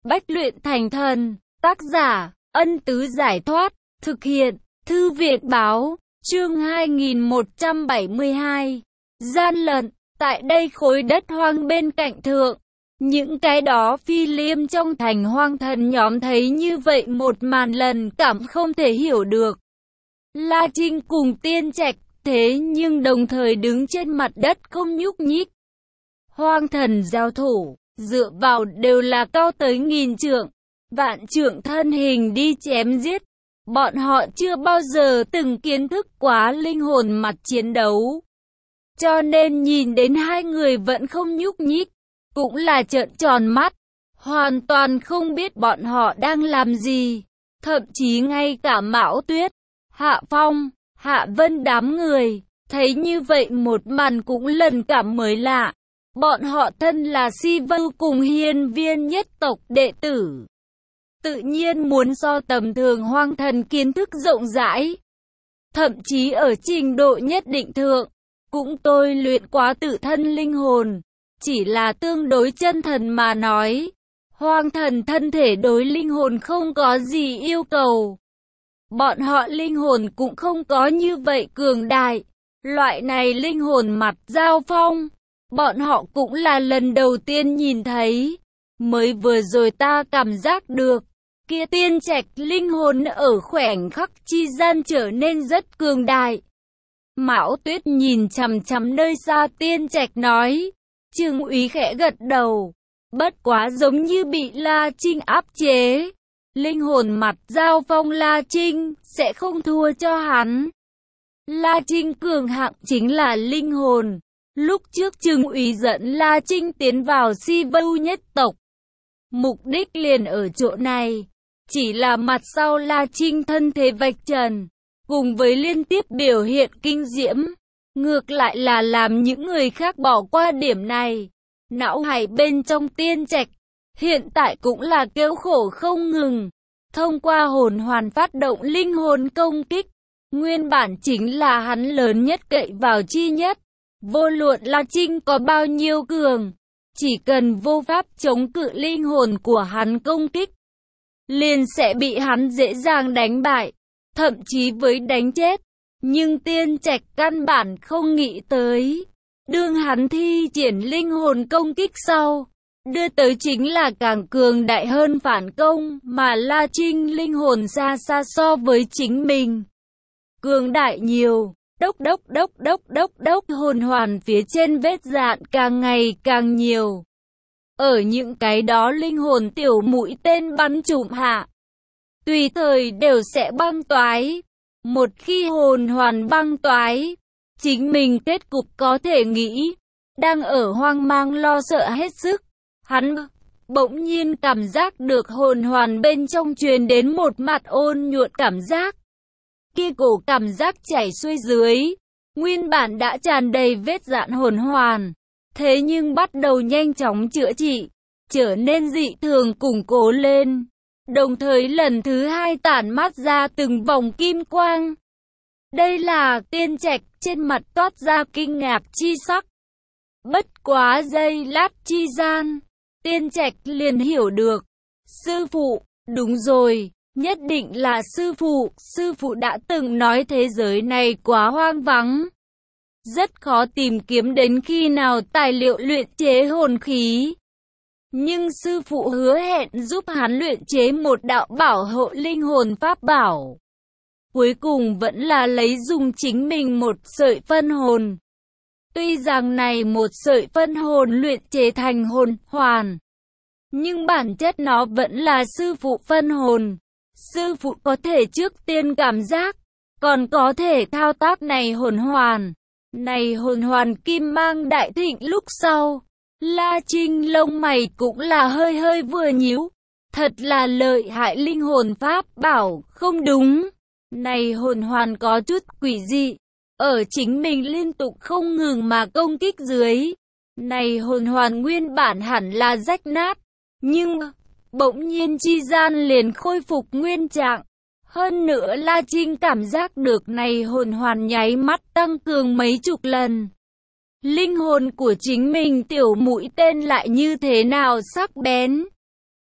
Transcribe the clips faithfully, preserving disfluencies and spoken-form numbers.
Bách luyện thành thần. Tác giả, Ân Tứ Giải Thoát. Thực hiện, Thư viện Báo. Chương hai nghìn một trăm bảy mươi hai. Gian lận. Tại đây khối đất hoang bên cạnh thượng. Những cái đó phi liêm trong thành hoang thần nhóm thấy như vậy một màn lần cảm không thể hiểu được. La Trinh cùng Tiên Trạch thế nhưng đồng thời đứng trên mặt đất không nhúc nhích. Hoang thần giao thủ, dựa vào đều là cao tới nghìn trượng, vạn trượng thân hình đi chém giết. Bọn họ chưa bao giờ từng kiến thức quá linh hồn mặt chiến đấu. Cho nên nhìn đến hai người vẫn không nhúc nhích, cũng là trợn tròn mắt, hoàn toàn không biết bọn họ đang làm gì. Thậm chí ngay cả Mão Tuyết, Hạ Phong, Hạ Vân đám người, thấy như vậy một màn cũng lần cảm mới lạ. Bọn họ thân là Si Vưu cùng hiên viên nhất tộc đệ tử, tự nhiên muốn so tầm thường hoang thần kiến thức rộng rãi. Thậm chí ở trình độ nhất định thượng, cũng tôi luyện quá tự thân linh hồn. Chỉ là tương đối chân thần mà nói, hoang thần thân thể đối linh hồn không có gì yêu cầu. Bọn họ linh hồn cũng không có như vậy cường đại. Loại này linh hồn mặt giao phong, bọn họ cũng là lần đầu tiên nhìn thấy. Mới vừa rồi ta cảm giác được, kia Tiên Trạch linh hồn ở khoảnh khắc chi gian trở nên rất cường đại. Mão Tuyết nhìn chằm chằm nơi xa Tiên Trạch nói. Trương Úy khẽ gật đầu, bất quá giống như bị La Trinh áp chế. Linh hồn mặt giao phong La Trinh sẽ không thua cho hắn. La Trinh cường hạng chính là linh hồn. Lúc trước Trương Úy dẫn La Trinh tiến vào Si Vưu nhất tộc, mục đích liền ở chỗ này. Chỉ là mặt sau La Trinh thân thế vạch trần, cùng với liên tiếp biểu hiện kinh diễm, ngược lại là làm những người khác bỏ qua điểm này. Não hải bên trong Tiên Trạch hiện tại cũng là kêu khổ không ngừng. Thông qua hồn hoàn phát động linh hồn công kích, nguyên bản chính là hắn lớn nhất cậy vào chi nhất. Vô luận La Trinh có bao nhiêu cường, chỉ cần vô pháp chống cự linh hồn của hắn công kích, liền sẽ bị hắn dễ dàng đánh bại, thậm chí với đánh chết. Nhưng Tiên Trạch căn bản không nghĩ tới, đương hắn thi triển linh hồn công kích sau, đưa tới chính là càng cường đại hơn phản công, mà La Trinh linh hồn xa xa so với chính mình cường đại nhiều. Đốc đốc đốc đốc đốc đốc hồn hoàn phía trên vết dạn càng ngày càng nhiều. Ở những cái đó linh hồn tiểu mũi tên bắn trụm hạ, tùy thời đều sẽ băng toái. Một khi hồn hoàn băng toái, chính mình kết cục có thể nghĩ. Đang ở hoang mang lo sợ hết sức, hắn bỗng nhiên cảm giác được hồn hoàn bên trong truyền đến một mặt ôn nhuận cảm giác. Kia cổ cảm giác chảy xuôi dưới, nguyên bản đã tràn đầy vết dạn hồn hoàn, thế nhưng bắt đầu nhanh chóng chữa trị, trở nên dị thường củng cố lên. Đồng thời lần thứ hai tản mát ra từng vòng kim quang. Đây là Tiên Trạch trên mặt toát ra kinh ngạc chi sắc. Bất quá giây lát chi gian, Tiên Trạch liền hiểu được. Sư phụ, đúng rồi, nhất định là sư phụ. Sư phụ đã từng nói thế giới này quá hoang vắng, rất khó tìm kiếm đến khi nào tài liệu luyện chế hồn khí. Nhưng sư phụ hứa hẹn giúp hắn luyện chế một đạo bảo hộ linh hồn pháp bảo. Cuối cùng vẫn là lấy dùng chính mình một sợi phân hồn. Tuy rằng này một sợi phân hồn luyện chế thành hồn hoàn, nhưng bản chất nó vẫn là sư phụ phân hồn. Sư phụ có thể trước tiên cảm giác, còn có thể thao tác này hồn hoàn. Này hồn hoàn kim mang đại thịnh lúc sau, La Trinh lông mày cũng là hơi hơi vừa nhíu. Thật là lợi hại linh hồn pháp bảo, không đúng. Này hồn hoàn có chút quỷ dị, ở chính mình liên tục không ngừng mà công kích dưới. Này hồn hoàn nguyên bản hẳn là rách nát, nhưng bỗng nhiên chi gian liền khôi phục nguyên trạng. Hơn nữa La Trinh cảm giác được này hồn hoàn nháy mắt tăng cường mấy chục lần. Linh hồn của chính mình tiểu mũi tên lại như thế nào sắc bén.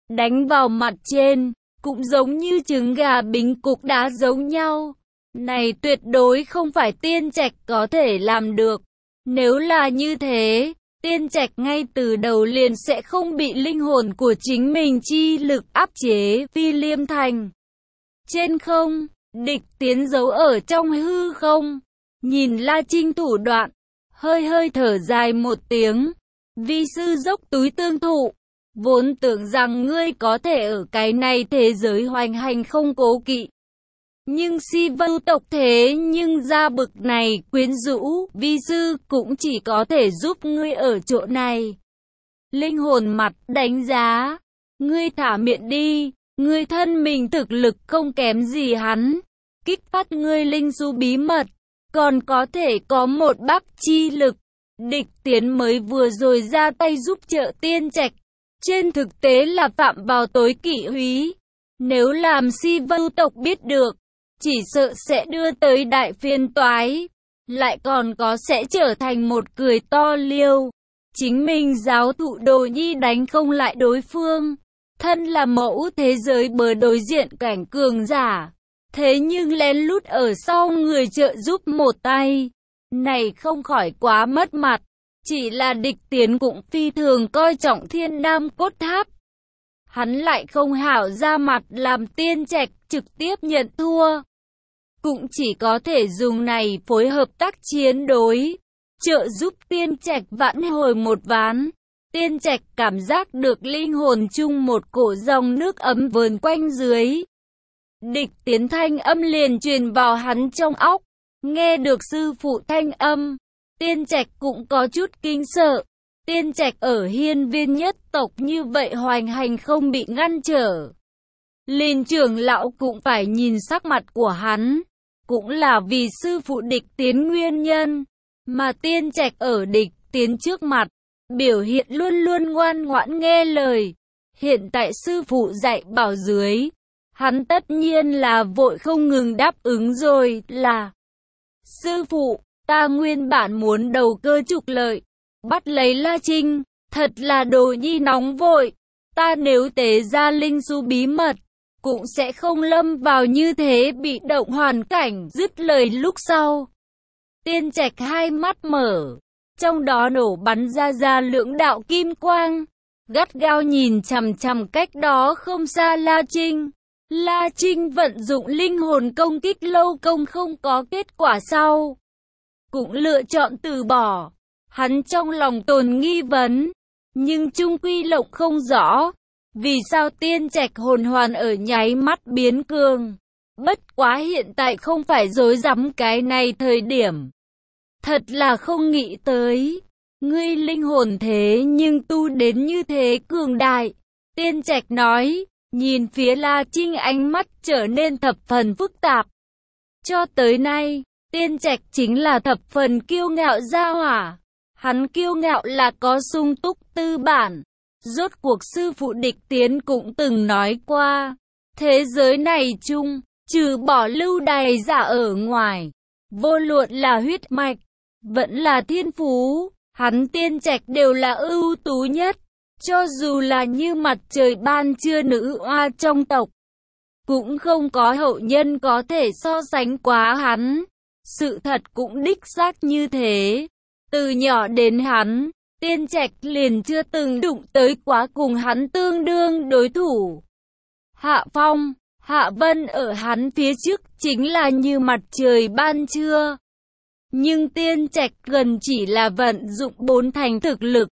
đánh vào mặt trên, cũng giống như trứng gà bính cục đá giống nhau. Này tuyệt đối không phải Tiên Trạch có thể làm được. Nếu là như thế, Tiên Trạch ngay từ đầu liền sẽ không bị linh hồn của chính mình chi lực áp chế. Phi Liêm Thành trên không, địch tiến giấu ở trong hư không, nhìn La Trinh thủ đoạn, hơi hơi thở dài một tiếng. Vi sư dốc túi tương thụ, vốn tưởng rằng ngươi có thể ở cái này thế giới hoành hành không cố kỵ. Nhưng si vưu tộc thế nhưng ra bực này quyến rũ, vi sư cũng chỉ có thể giúp ngươi ở chỗ này. Linh hồn mặt đánh giá, ngươi thả miệng đi, ngươi thân mình thực lực không kém gì hắn, kích phát ngươi linh du bí mật, còn có thể có một bác chi lực. Địch tiến mới vừa rồi ra tay giúp trợ Tiên Trạch, trên thực tế là phạm vào tối kỵ húy. Nếu làm si vưu tộc biết được, chỉ sợ sẽ đưa tới đại phiên toái, lại còn có sẽ trở thành một cười to liêu. Chính mình giáo thụ Đồ Nhi đánh không lại đối phương, thân là mẫu thế giới bờ đối diện cảnh cường giả, thế nhưng lén lút ở sau người trợ giúp một tay, này không khỏi quá mất mặt. Chỉ là địch tiến cũng phi thường coi trọng Thiên Đam cốt tháp, hắn lại không hảo ra mặt làm Tiên Trạch trực tiếp nhận thua, cũng chỉ có thể dùng này phối hợp tác chiến đối, trợ giúp Tiên Trạch vãn hồi một ván. Tiên Trạch cảm giác được linh hồn chung một cổ dòng nước ấm vờn quanh dưới. Địch tiến thanh âm liền truyền vào hắn trong óc, nghe được sư phụ thanh âm, Tiên Trạch cũng có chút kinh sợ. Tiên Trạch ở hiên viên nhất tộc như vậy hoành hành không bị ngăn trở, liền trưởng lão cũng phải nhìn sắc mặt của hắn, cũng là vì sư phụ địch tiến nguyên nhân, mà Tiên Trạch ở địch tiến trước mặt, biểu hiện luôn luôn ngoan ngoãn nghe lời. Hiện tại sư phụ dạy bảo dưới, hắn tất nhiên là vội không ngừng đáp ứng rồi. Là sư phụ, ta nguyên bản muốn đầu cơ trục lợi, bắt lấy La Trinh, thật là Đồ Nhi nóng vội. Ta nếu tế ra linh du bí mật, cũng sẽ không lâm vào như thế bị động hoàn cảnh. Dứt lời lúc sau, Tiên Trạch hai mắt mở, trong đó nổ bắn ra ra lưỡng đạo kim quang, gắt gao nhìn chằm chằm cách đó không xa La Trinh. La Trinh vận dụng linh hồn công kích lâu công không có kết quả sau, cũng lựa chọn từ bỏ. Hắn trong lòng tồn nghi vấn, nhưng chung quy lộng không rõ, vì sao Tiên Trạch hồn hoàn ở nháy mắt biến cường. Bất quá hiện tại không phải dối rắm cái này thời điểm. Thật là không nghĩ tới, ngươi linh hồn thế nhưng tu đến như thế cường đại. Tiên Trạch nói, nhìn phía La Trinh ánh mắt trở nên thập phần phức tạp. Cho tới nay, Tiên Trạch chính là thập phần kiêu ngạo gia hỏa. Hắn kiêu ngạo là có sung túc tư bản. Rốt cuộc sư phụ địch tiến cũng từng nói qua, thế giới này chung, trừ bỏ lưu đày giả ở ngoài, vô luận là huyết mạch, vẫn là thiên phú, hắn Tiên Trạch đều là ưu tú nhất. Cho dù là như mặt trời ban trưa nữ oa trong tộc, cũng không có hậu nhân có thể so sánh quá hắn. Sự thật cũng đích xác như thế. Từ nhỏ đến hắn, Tiên Trạch liền chưa từng đụng tới quá cùng hắn tương đương đối thủ. Hạ Phong, Hạ Vân ở hắn phía trước chính là như mặt trời ban trưa. Nhưng Tiên Trạch gần chỉ là vận dụng bốn thành thực lực,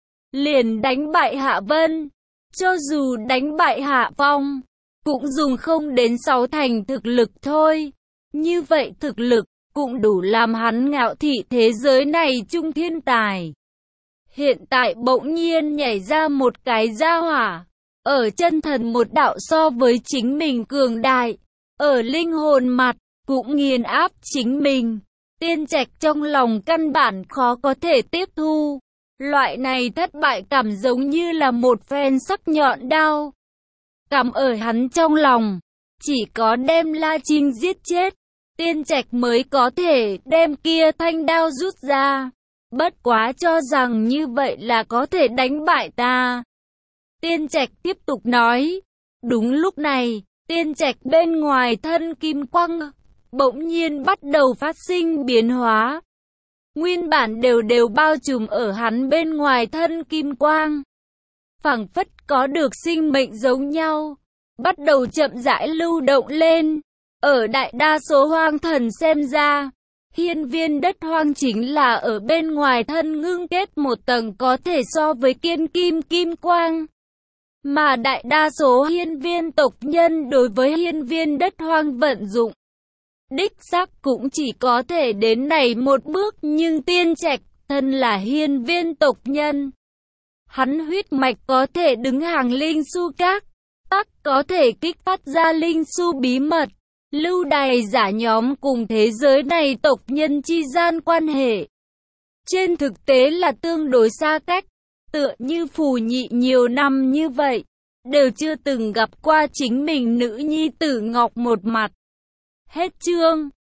liền đánh bại Hạ Vân. Cho dù đánh bại Hạ Phong, cũng dùng không đến sáu thành thực lực thôi. Như vậy thực lực cũng đủ làm hắn ngạo thị thế giới này trung thiên tài. Hiện tại bỗng nhiên nhảy ra một cái gia hỏa, ở chân thần một đạo so với chính mình cường đại, ở linh hồn mặt cũng nghiền áp chính mình. Tiên Trạch trong lòng căn bản khó có thể tiếp thu. Loại này thất bại cảm giống như là một phen sắc nhọn đao cắm ở hắn trong lòng. Chỉ có đem La Trinh giết chết, Tiên Trạch mới có thể đem kia thanh đao rút ra. Bất quá cho rằng như vậy là có thể đánh bại ta. Tiên Trạch tiếp tục nói. Đúng lúc này, Tiên Trạch bên ngoài thân kim quang bỗng nhiên bắt đầu phát sinh biến hóa. Nguyên bản đều đều bao trùm ở hắn bên ngoài thân kim quang, phảng phất có được sinh mệnh giống nhau, bắt đầu chậm rãi lưu động lên. Ở đại đa số hoang thần xem ra, hiên viên đất hoang chính là ở bên ngoài thân ngưng kết một tầng có thể so với kiên kim kim quang. Mà đại đa số hiên viên tộc nhân đối với hiên viên đất hoang vận dụng, đích xác cũng chỉ có thể đến này một bước, nhưng Tiên Trạch thân là hiên viên tộc nhân. Hắn huyết mạch có thể đứng hàng linh su các, tắc có thể kích phát ra linh su bí mật. Lưu đày giả nhóm cùng thế giới này tộc nhân chi gian quan hệ, trên thực tế là tương đối xa cách, tựa như Phù Nhị nhiều năm như vậy, đều chưa từng gặp qua chính mình nữ nhi tử Ngọc một mặt. Hết chương.